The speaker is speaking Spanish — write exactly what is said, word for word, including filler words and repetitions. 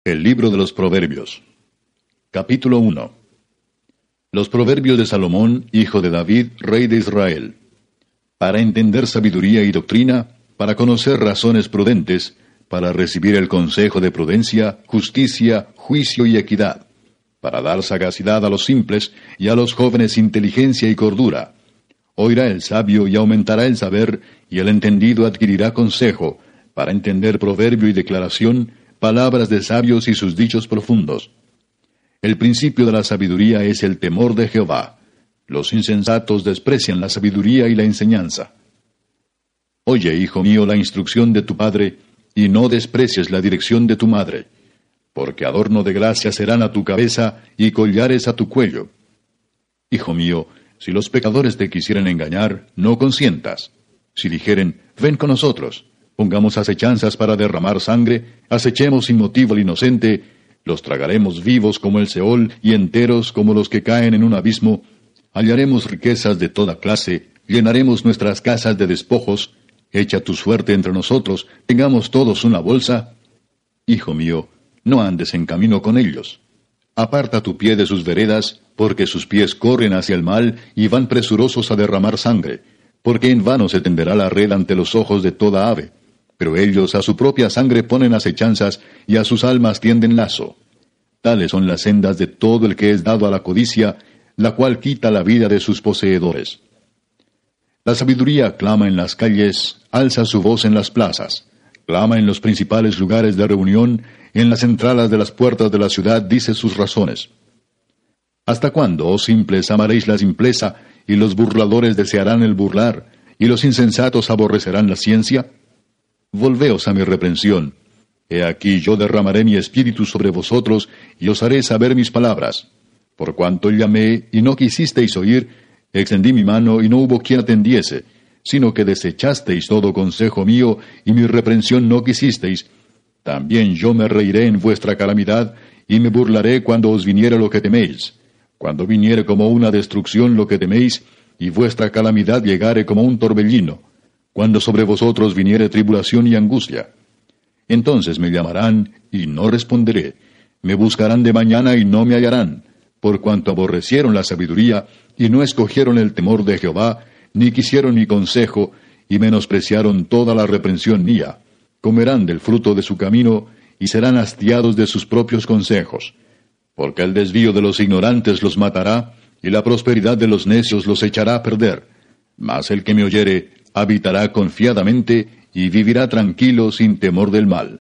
El libro de los Proverbios. Capítulo uno. Los Proverbios de Salomón, hijo de David, rey de Israel. Para entender sabiduría y doctrina, para conocer razones prudentes, para recibir el consejo de prudencia, justicia, juicio y equidad, para dar sagacidad a los simples y a los jóvenes inteligencia y cordura. Oirá el sabio y aumentará el saber, y el entendido adquirirá consejo, para entender proverbio y declaración, palabras de sabios y sus dichos profundos. El principio de la sabiduría es el temor de Jehová. Los insensatos desprecian la sabiduría y la enseñanza. Oye, hijo mío, la instrucción de tu padre, y no desprecies la dirección de tu madre, porque adorno de gracia serán a tu cabeza y collares a tu cuello. Hijo mío, si los pecadores te quisieren engañar, no consientas. Si dijeren, ven con nosotros, pongamos acechanzas para derramar sangre, acechemos sin motivo al inocente, los tragaremos vivos como el Seol y enteros como los que caen en un abismo, hallaremos riquezas de toda clase, llenaremos nuestras casas de despojos, echa tu suerte entre nosotros, tengamos todos una bolsa. Hijo mío, no andes en camino con ellos. Aparta tu pie de sus veredas, porque sus pies corren hacia el mal y van presurosos a derramar sangre, porque en vano se tenderá la red ante los ojos de toda ave. Pero ellos a su propia sangre ponen acechanzas, y a sus almas tienden lazo. Tales son las sendas de todo el que es dado a la codicia, la cual quita la vida de sus poseedores. La sabiduría clama en las calles, alza su voz en las plazas, clama en los principales lugares de reunión, en las entradas de las puertas de la ciudad dice sus razones. ¿Hasta cuándo, oh simples, amaréis la simpleza, y los burladores desearán el burlar, y los insensatos aborrecerán la ciencia? Volveos a mi reprensión. He aquí yo derramaré mi espíritu sobre vosotros, y os haré saber mis palabras. Por cuanto llamé, y no quisisteis oír, extendí mi mano, y no hubo quien atendiese, sino que desechasteis todo consejo mío, y mi reprensión no quisisteis. También yo me reiré en vuestra calamidad, y me burlaré cuando os viniere lo que teméis. Cuando viniere como una destrucción lo que teméis, y vuestra calamidad llegare como un torbellino, cuando sobre vosotros viniere tribulación y angustia. Entonces me llamarán, y no responderé. Me buscarán de mañana, y no me hallarán, por cuanto aborrecieron la sabiduría, y no escogieron el temor de Jehová, ni quisieron mi consejo, y menospreciaron toda la reprensión mía. Comerán del fruto de su camino, y serán hastiados de sus propios consejos. Porque el desvío de los ignorantes los matará, y la prosperidad de los necios los echará a perder. Mas el que me oyere habitará confiadamente, y vivirá tranquilo sin temor del mal.